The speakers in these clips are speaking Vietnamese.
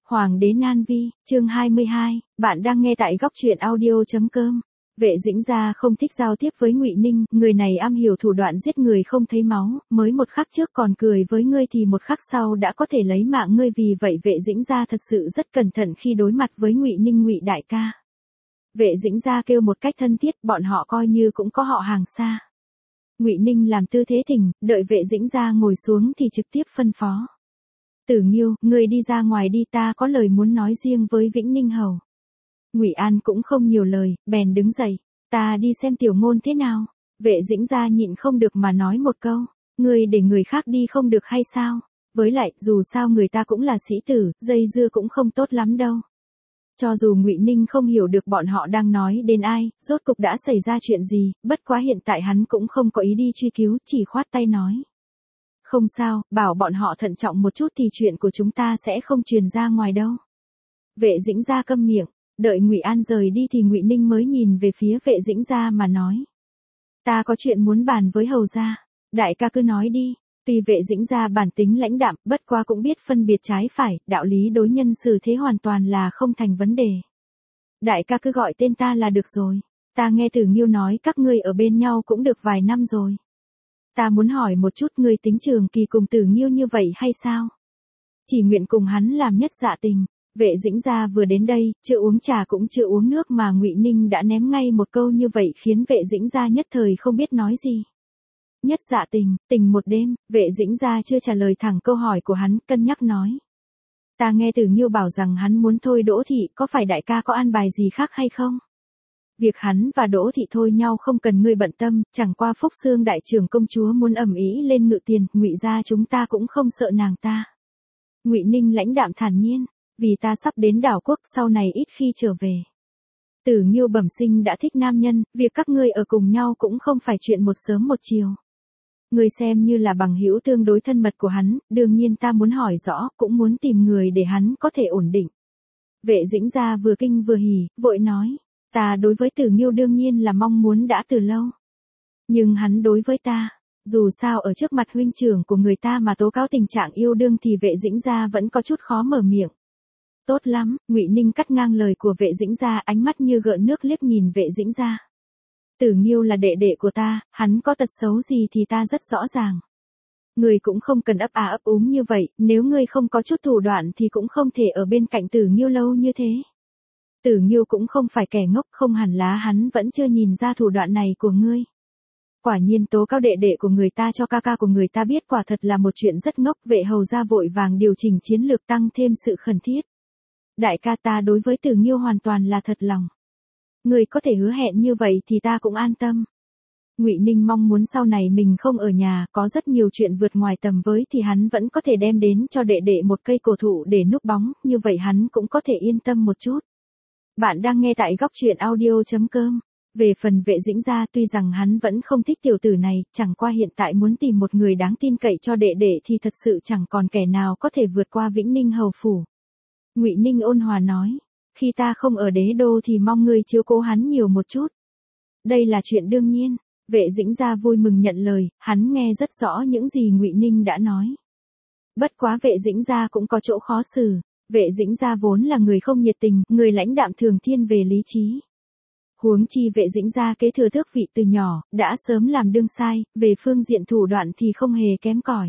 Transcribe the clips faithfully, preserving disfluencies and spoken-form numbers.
Hoàng đế Nan Vi, chương hai mươi hai, bạn đang nghe tại góc truyện audio chấm com. Vệ Dĩnh Gia không thích giao tiếp với Ngụy Ninh, người này am hiểu thủ đoạn giết người không thấy máu, mới một khắc trước còn cười với ngươi thì một khắc sau đã có thể lấy mạng ngươi, vì vậy Vệ Dĩnh Gia thật sự rất cẩn thận khi đối mặt với Ngụy Ninh. Ngụy đại ca. Vệ Dĩnh Gia kêu một cách thân thiết, bọn họ coi như cũng có họ hàng xa. Ngụy Ninh làm tư thế thỉnh, đợi Vệ Dĩnh Gia ngồi xuống thì trực tiếp phân phó. Tử Nghiêu, ngươi đi ra ngoài đi, ta có lời muốn nói riêng với Vĩnh Ninh hầu. Ngụy An cũng không nhiều lời, bèn đứng dậy, ta đi xem Tiểu Ngôn thế nào. Vệ Dĩnh Gia nhịn không được mà nói một câu, ngươi để người khác đi không được hay sao? Với lại, dù sao người ta cũng là sĩ tử, dây dưa cũng không tốt lắm đâu. Cho dù Ngụy Ninh không hiểu được bọn họ đang nói đến ai, rốt cục đã xảy ra chuyện gì, bất quá hiện tại hắn cũng không có ý đi truy cứu, chỉ khoát tay nói. Không sao, bảo bọn họ thận trọng một chút thì chuyện của chúng ta sẽ không truyền ra ngoài đâu. Vệ Dĩnh Gia câm miệng, đợi Ngụy An rời đi thì Ngụy Ninh mới nhìn về phía Vệ Dĩnh Gia mà nói. Ta có chuyện muốn bàn với hầu gia, đại ca cứ nói đi. Tuy Vệ Dĩnh Gia bản tính lãnh đạm, bất quá cũng biết phân biệt trái phải, đạo lý đối nhân xử thế hoàn toàn là không thành vấn đề. Đại ca cứ gọi tên ta là được rồi, ta nghe Tử Nghiêu nói các ngươi ở bên nhau cũng được vài năm rồi. Ta muốn hỏi một chút, ngươi tính trường kỳ cùng Tử Nghiêu như vậy hay sao? Chỉ nguyện cùng hắn làm nhất dạ tình. Vệ Dĩnh Gia vừa đến đây, chưa uống trà cũng chưa uống nước mà Ngụy Ninh đã ném ngay một câu như vậy khiến Vệ Dĩnh Gia nhất thời không biết nói gì. Nhất dạ tình, tình một đêm, Vệ Dĩnh Gia chưa trả lời thẳng câu hỏi của hắn, cân nhắc nói. Ta nghe Tử Nghiêu bảo rằng hắn muốn thôi Đỗ Thị, có phải đại ca có an bài gì khác hay không? Việc hắn và Đỗ Thị thôi nhau không cần ngươi bận tâm, chẳng qua Phúc Xương đại trưởng công chúa muốn ầm ĩ lên Ngự Tiền, Ngụy gia chúng ta cũng không sợ nàng ta. Ngụy Ninh lãnh đạm thản nhiên, vì ta sắp đến đảo quốc, sau này ít khi trở về. Tử Nghiêu bẩm sinh đã thích nam nhân, việc các ngươi ở cùng nhau cũng không phải chuyện một sớm một chiều. Ngươi xem như là bằng hữu tương đối thân mật của hắn, đương nhiên ta muốn hỏi rõ, cũng muốn tìm người để hắn có thể ổn định. Vệ Dĩnh Gia vừa kinh vừa hỉ, vội nói. Ta đối với Tử Nghiêu đương nhiên là mong muốn đã từ lâu. Nhưng hắn đối với ta, dù sao ở trước mặt huynh trưởng của người ta mà tố cáo tình trạng yêu đương thì Vệ Dĩnh Gia vẫn có chút khó mở miệng. Tốt lắm, Ngụy Ninh cắt ngang lời của Vệ Dĩnh Gia, ánh mắt như gợn nước liếc nhìn Vệ Dĩnh Gia. Tử Nghiêu là đệ đệ của ta, hắn có tật xấu gì thì ta rất rõ ràng. Ngươi cũng không cần ấp à ấp úng như vậy, nếu ngươi không có chút thủ đoạn thì cũng không thể ở bên cạnh Tử Nghiêu lâu như thế. Tử Nghiêu cũng không phải kẻ ngốc, không hẳn lá hắn vẫn chưa nhìn ra thủ đoạn này của ngươi. Quả nhiên tố cáo đệ đệ của người ta cho ca ca của người ta biết quả thật là một chuyện rất ngốc. Vệ hầu gia vội vàng điều chỉnh chiến lược tăng thêm sự khẩn thiết. Đại ca, ta đối với Tử Nghiêu hoàn toàn là thật lòng. Ngươi có thể hứa hẹn như vậy thì ta cũng an tâm. Ngụy Ninh mong muốn sau này mình không ở nhà, có rất nhiều chuyện vượt ngoài tầm với thì hắn vẫn có thể đem đến cho đệ đệ một cây cổ thụ để núp bóng, như vậy hắn cũng có thể yên tâm một chút. Bạn đang nghe tại góc truyện audio chấm com. Về phần Vệ Dĩnh Gia, tuy rằng hắn vẫn không thích tiểu tử này, chẳng qua hiện tại muốn tìm một người đáng tin cậy cho đệ đệ thì thật sự chẳng còn kẻ nào có thể vượt qua Vĩnh Ninh hầu phủ. Ngụy Ninh ôn hòa nói, khi ta không ở đế đô thì mong ngươi chiếu cố hắn nhiều một chút. Đây là chuyện đương nhiên. Vệ Dĩnh Gia vui mừng nhận lời, hắn nghe rất rõ những gì Ngụy Ninh đã nói. Bất quá Vệ Dĩnh Gia cũng có chỗ khó xử. Vệ Dĩnh Gia vốn là người không nhiệt tình, người lãnh đạm thường thiên về lý trí. Huống chi Vệ Dĩnh Gia kế thừa tước vị từ nhỏ, đã sớm làm đương sai, về phương diện thủ đoạn thì không hề kém cỏi.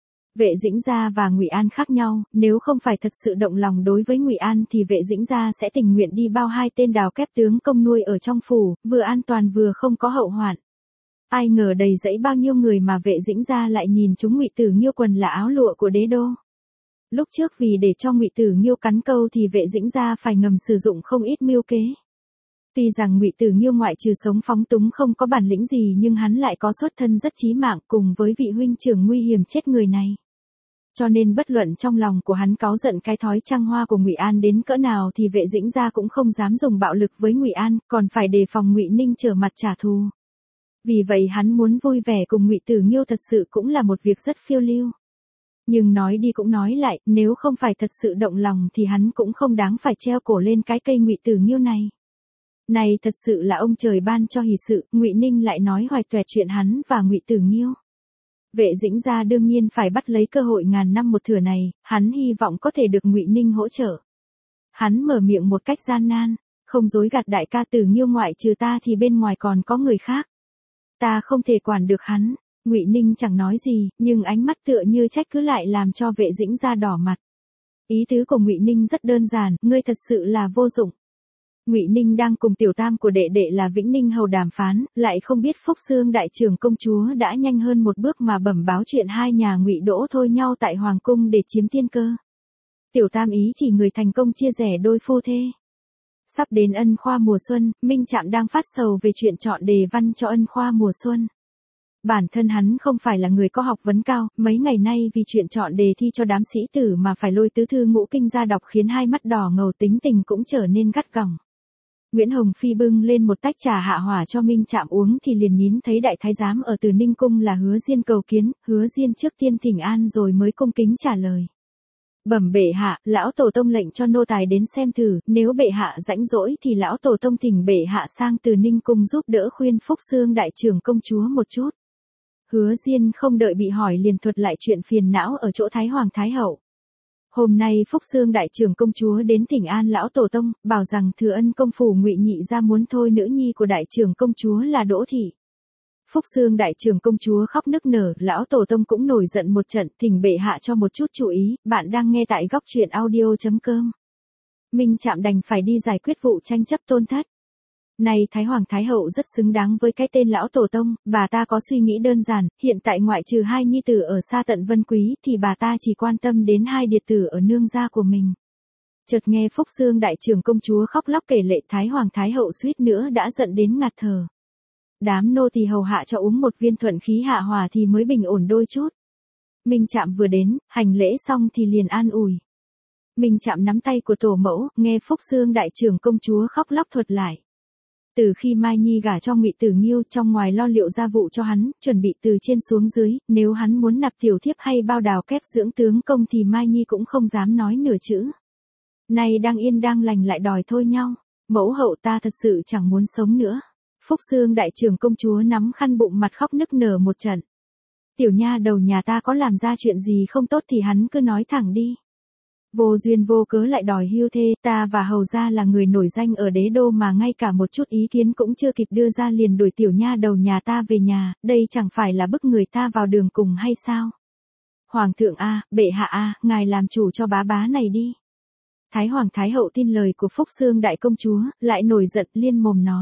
Vệ Dĩnh Gia và Ngụy An khác nhau, nếu không phải thật sự động lòng đối với Ngụy An thì Vệ Dĩnh Gia sẽ tình nguyện đi bao hai tên đào kép tướng công nuôi ở trong phủ, vừa an toàn vừa không có hậu hoạn. Ai ngờ đầy dẫy bao nhiêu người mà Vệ Dĩnh Gia lại nhìn chúng Ngụy Tử Nghiêu quần là áo lụa của đế đô. Lúc trước vì để cho Ngụy Tử Nghiêu cắn câu thì Vệ Dĩnh Gia phải ngầm sử dụng không ít mưu kế. Tuy rằng Ngụy Tử Nghiêu ngoại trừ sống phóng túng không có bản lĩnh gì nhưng hắn lại có xuất thân rất chí mạng cùng với vị huynh trưởng nguy hiểm chết người này. Cho nên bất luận trong lòng của hắn cáu giận cái thói trăng hoa của Ngụy An đến cỡ nào thì Vệ Dĩnh Gia cũng không dám dùng bạo lực với Ngụy An, còn phải đề phòng Ngụy Ninh trở mặt trả thù. Vì vậy hắn muốn vui vẻ cùng Ngụy Tử Nghiêu thật sự cũng là một việc rất phiêu lưu. Nhưng nói đi cũng nói lại, nếu không phải thật sự động lòng thì hắn cũng không đáng phải treo cổ lên cái cây Ngụy Tử Nghiêu này. Này thật sự là ông trời ban cho hỷ sự, Ngụy Ninh lại nói hoài toẹt chuyện hắn và Ngụy Tử Nghiêu. Vệ Dĩnh gia đương nhiên phải bắt lấy cơ hội ngàn năm một thửa này, hắn hy vọng có thể được Ngụy Ninh hỗ trợ. Hắn mở miệng một cách gian nan, không dối gạt đại ca, Tử Nghiêu ngoại trừ ta thì bên ngoài còn có người khác. Ta không thể quản được hắn. Ngụy Ninh chẳng nói gì, nhưng ánh mắt tựa như trách cứ lại làm cho Vệ Dĩnh gia đỏ mặt. Ý tứ của Ngụy Ninh rất đơn giản, ngươi thật sự là vô dụng. Ngụy Ninh đang cùng tiểu tam của đệ đệ là Vĩnh Ninh hầu đàm phán, lại không biết Phúc Xương đại trưởng công chúa đã nhanh hơn một bước mà bẩm báo chuyện hai nhà Ngụy Đỗ thôi nhau tại hoàng cung để chiếm tiên cơ. Tiểu tam ý chỉ người thành công chia rẽ đôi phu thê. Sắp đến ân khoa mùa xuân, Minh Trạm đang phát sầu về chuyện chọn đề văn cho ân khoa mùa xuân. Bản thân hắn không phải là người có học vấn cao, mấy ngày nay vì chuyện chọn đề thi cho đám sĩ tử mà phải lôi tứ thư ngũ kinh ra đọc khiến hai mắt đỏ ngầu, tính tình cũng trở nên gắt gỏng. Nguyễn Hồng Phi bưng lên một tách trà hạ hỏa cho Minh Trạm uống thì liền nhìn thấy đại thái giám ở Từ Ninh cung là Hứa Diên cầu kiến, Hứa Diên trước tiên thỉnh an rồi mới cung kính trả lời. Bẩm bệ hạ, lão tổ tông lệnh cho nô tài đến xem thử, nếu bệ hạ rãnh rỗi thì lão tổ tông thỉnh bệ hạ sang Từ Ninh cung giúp đỡ khuyên Phúc Xương đại trưởng công chúa một chút. Hứa Diên không đợi bị hỏi liền thuật lại chuyện phiền não ở chỗ Thái Hoàng Thái Hậu. Hôm nay Phúc Xương đại trưởng công chúa đến thỉnh an lão tổ tông, bảo rằng Thừa Ân công phủ Ngụy Nhị gia muốn thôi nữ nhi của đại trưởng công chúa là Đỗ thị. Phúc Xương đại trưởng công chúa khóc nức nở, lão tổ tông cũng nổi giận một trận, thỉnh bệ hạ cho một chút chú ý. Bạn đang nghe tại góc truyện audio chấm com. Minh Trạm đành phải đi giải quyết vụ tranh chấp tôn thất. Này Thái Hoàng Thái Hậu rất xứng đáng với cái tên lão tổ tông, bà ta có suy nghĩ đơn giản, hiện tại ngoại trừ hai nhi tử ở xa tận Vân Quý thì bà ta chỉ quan tâm đến hai điệt tử ở nương gia của mình. Chợt nghe Phúc Xương đại trưởng công chúa khóc lóc kể lệ, Thái Hoàng Thái Hậu suýt nữa đã giận đến ngạt thở. Đám nô tỳ hầu hạ cho uống một viên thuận khí hạ hòa thì mới bình ổn đôi chút. Minh Trạm vừa đến, hành lễ xong thì liền an ủi. Minh Trạm nắm tay của tổ mẫu, nghe Phúc Xương đại trưởng công chúa khóc lóc thuật lại. Từ khi Mai Nhi gả cho Ngụy Tử Nghiêu, trong ngoài lo liệu gia vụ cho hắn, chuẩn bị từ trên xuống dưới, nếu hắn muốn nạp tiểu thiếp hay bao đào kép dưỡng tướng công thì Mai Nhi cũng không dám nói nửa chữ. Nay đang yên đang lành lại đòi thôi nhau, mẫu hậu ta thật sự chẳng muốn sống nữa. Phúc Xương đại trưởng công chúa nắm khăn bụng mặt khóc nức nở một trận. Tiểu nha đầu nhà ta có làm ra chuyện gì không tốt thì hắn cứ nói thẳng đi. Vô duyên vô cớ lại đòi hưu thê, ta và hầu gia là người nổi danh ở đế đô mà ngay cả một chút ý kiến cũng chưa kịp đưa ra liền đuổi tiểu nha đầu nhà ta về nhà, đây chẳng phải là bức người ta vào đường cùng hay sao? Hoàng thượng a, bệ hạ a, ngài làm chủ cho bá bá này đi. Thái Hoàng Thái Hậu tin lời của Phúc Xương đại công chúa, lại nổi giận liên mồm nói.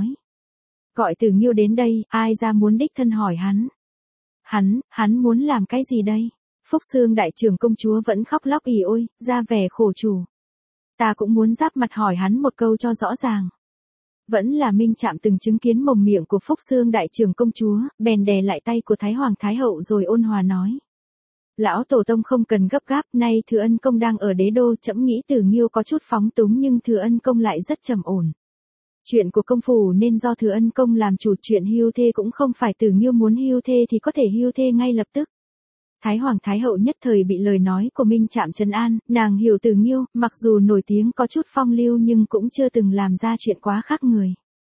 Gọi Tử Nghiêu đến đây, ai ra muốn đích thân hỏi hắn. Hắn, hắn muốn làm cái gì đây? Phúc Xương đại trưởng công chúa vẫn khóc lóc ỉ ôi, ra vẻ khổ chủ. Ta cũng muốn giáp mặt hỏi hắn một câu cho rõ ràng. Vẫn là Minh Trạm từng chứng kiến mồm miệng của Phúc Xương đại trưởng công chúa, bèn đè lại tay của Thái Hoàng Thái Hậu rồi ôn hòa nói. Lão tổ tông không cần gấp gáp, nay Thừa Ân công đang ở đế đô, trẫm nghĩ Tử Nghiêu có chút phóng túng nhưng Thừa Ân công lại rất trầm ổn. Chuyện của công phủ nên do Thừa Ân công làm chủ, chuyện hưu thê cũng không phải Tử Nghiêu muốn hưu thê thì có thể hưu thê ngay lập tức. Thái Hoàng Thái Hậu nhất thời bị lời nói của Minh Trạm trấn an, nàng hiểu Tử Nghiêu, mặc dù nổi tiếng có chút phong lưu nhưng cũng chưa từng làm ra chuyện quá khác người.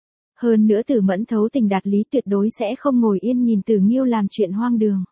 Hơn nữa Tử Mẫn thấu tình đạt lý, tuyệt đối sẽ không ngồi yên nhìn Tử Nghiêu làm chuyện hoang đường.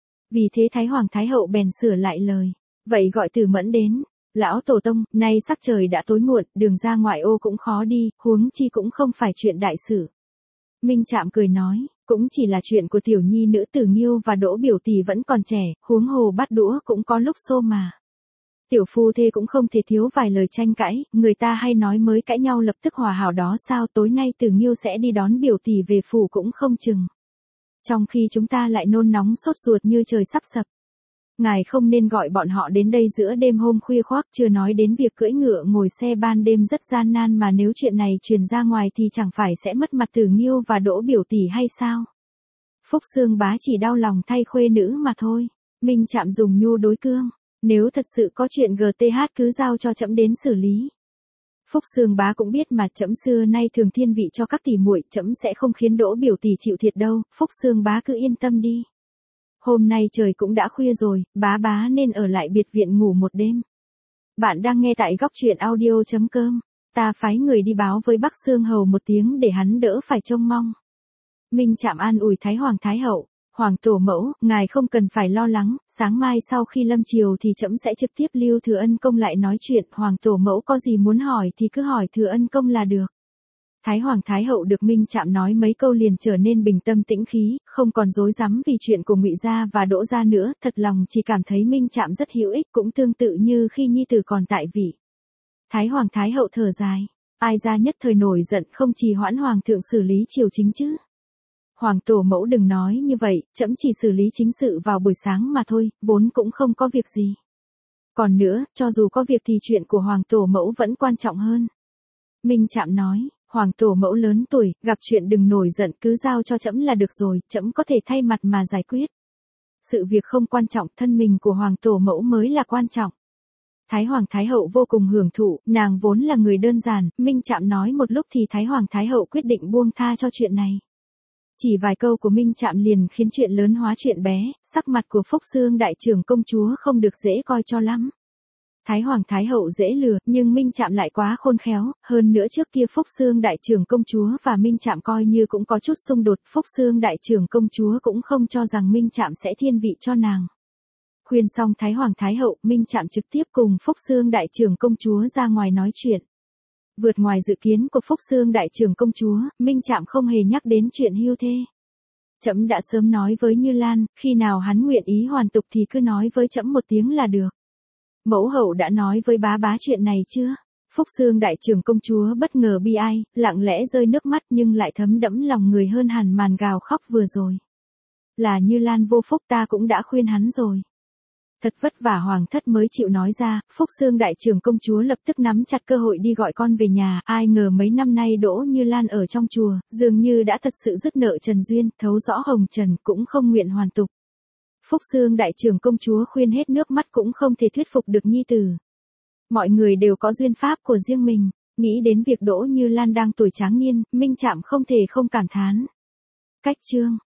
Vì thế Thái Hoàng Thái Hậu bèn sửa lại lời, vậy gọi Tử Mẫn đến. Lão tổ tông, nay sắc trời đã tối muộn, đường ra ngoại ô cũng khó đi, huống chi cũng không phải chuyện đại sự. Minh Trạm cười nói, cũng chỉ là chuyện của tiểu nhi nữ Tử Nghiêu và Đỗ biểu tỷ vẫn còn trẻ, huống hồ bắt đũa cũng có lúc xô mà. Tiểu phu thê cũng không thể thiếu vài lời tranh cãi, người ta hay nói mới cãi nhau lập tức hòa hảo đó sao, tối nay Tử Nghiêu sẽ đi đón biểu tỷ về phủ cũng không chừng. Trong khi chúng ta lại nôn nóng sốt ruột như trời sắp sập. Ngài không nên gọi bọn họ đến đây giữa đêm hôm khuya khoác, chưa nói đến việc cưỡi ngựa ngồi xe ban đêm rất gian nan, mà nếu chuyện này truyền ra ngoài thì chẳng phải sẽ mất mặt Tử Nghiêu và Đỗ biểu tỷ hay sao? Phúc Xương bá chỉ đau lòng thay khuê nữ mà thôi. Minh Trạm dùng nhu đối cương, nếu thật sự có chuyện giê tê hát cứ giao cho trẫm đến xử lý. Phúc Xương bá cũng biết mà trẫm xưa nay thường thiên vị cho các tỷ muội, trẫm sẽ không khiến Đỗ biểu tỷ chịu thiệt đâu, Phúc Xương bá cứ yên tâm đi. Hôm nay trời cũng đã khuya rồi, bá bá nên ở lại biệt viện ngủ một đêm. Bạn đang nghe tại góc truyện audio chấm com. Ta phái người đi báo với Bắc Xương hầu một tiếng để hắn đỡ phải trông mong. Minh Trạm an ủi Thái Hoàng Thái Hậu. Hoàng tổ mẫu, ngài không cần phải lo lắng, sáng mai sau khi lâm chiều thì trẫm sẽ trực tiếp lưu Thừa Ân Công lại nói chuyện, Hoàng tổ mẫu có gì muốn hỏi thì cứ hỏi Thừa Ân Công là được. Thái Hoàng Thái Hậu được Minh Trạm nói mấy câu liền trở nên bình tâm tĩnh khí, không còn rối rắm vì chuyện của Ngụy gia và Đỗ gia nữa, thật lòng chỉ cảm thấy Minh Trạm rất hữu ích, cũng tương tự như khi nhi tử còn tại vị. Thái Hoàng Thái Hậu thở dài, ai ra nhất thời nổi giận không trì hoãn Hoàng thượng xử lý triều chính chứ. Hoàng tổ mẫu đừng nói như vậy, trẫm chỉ xử lý chính sự vào buổi sáng mà thôi, vốn cũng không có việc gì. Còn nữa, cho dù có việc thì chuyện của Hoàng tổ mẫu vẫn quan trọng hơn. Minh Trạm nói, Hoàng tổ mẫu lớn tuổi, gặp chuyện đừng nổi giận, cứ giao cho trẫm là được rồi, trẫm có thể thay mặt mà giải quyết. Sự việc không quan trọng, thân mình của Hoàng tổ mẫu mới là quan trọng. Thái Hoàng Thái Hậu vô cùng hưởng thụ, nàng vốn là người đơn giản, Minh Trạm nói một lúc thì Thái Hoàng Thái Hậu quyết định buông tha cho chuyện này. Chỉ vài câu của Minh Trạm liền khiến chuyện lớn hóa chuyện bé, sắc mặt của Phúc Xương đại trưởng công chúa không được dễ coi cho lắm. Thái Hoàng Thái Hậu dễ lừa, nhưng Minh Trạm lại quá khôn khéo, hơn nữa trước kia Phúc Xương đại trưởng công chúa và Minh Trạm coi như cũng có chút xung đột, Phúc Xương đại trưởng công chúa cũng không cho rằng Minh Trạm sẽ thiên vị cho nàng. Khuyên xong Thái Hoàng Thái Hậu, Minh Trạm trực tiếp cùng Phúc Xương đại trưởng công chúa ra ngoài nói chuyện. Vượt ngoài dự kiến của Phúc Xương đại trưởng công chúa, Minh Trạm không hề nhắc đến chuyện hưu thê. Trẫm đã sớm nói với Như Lan, khi nào hắn nguyện ý hoàn tục thì cứ nói với trẫm một tiếng là được. Mẫu hậu đã nói với bá bá chuyện này chưa? Phúc Xương đại trưởng công chúa bất ngờ bi ai, lặng lẽ rơi nước mắt nhưng lại thấm đẫm lòng người hơn hẳn màn gào khóc vừa rồi. Là Như Lan vô phúc, ta cũng đã khuyên hắn rồi. Thật vất vả hoàng thất mới chịu nói ra, Phúc Xương đại trưởng công chúa lập tức nắm chặt cơ hội đi gọi con về nhà, ai ngờ mấy năm nay Đỗ Như Lan ở trong chùa, dường như đã thật sự dứt nợ Trần Duyên, thấu rõ hồng trần, cũng không nguyện hoàn tục. Phúc Xương đại trưởng công chúa khuyên hết nước mắt cũng không thể thuyết phục được nhi tử. Mọi người đều có duyên pháp của riêng mình, nghĩ đến việc Đỗ Như Lan đang tuổi tráng niên, Minh Trạm không thể không cảm thán. Cách chương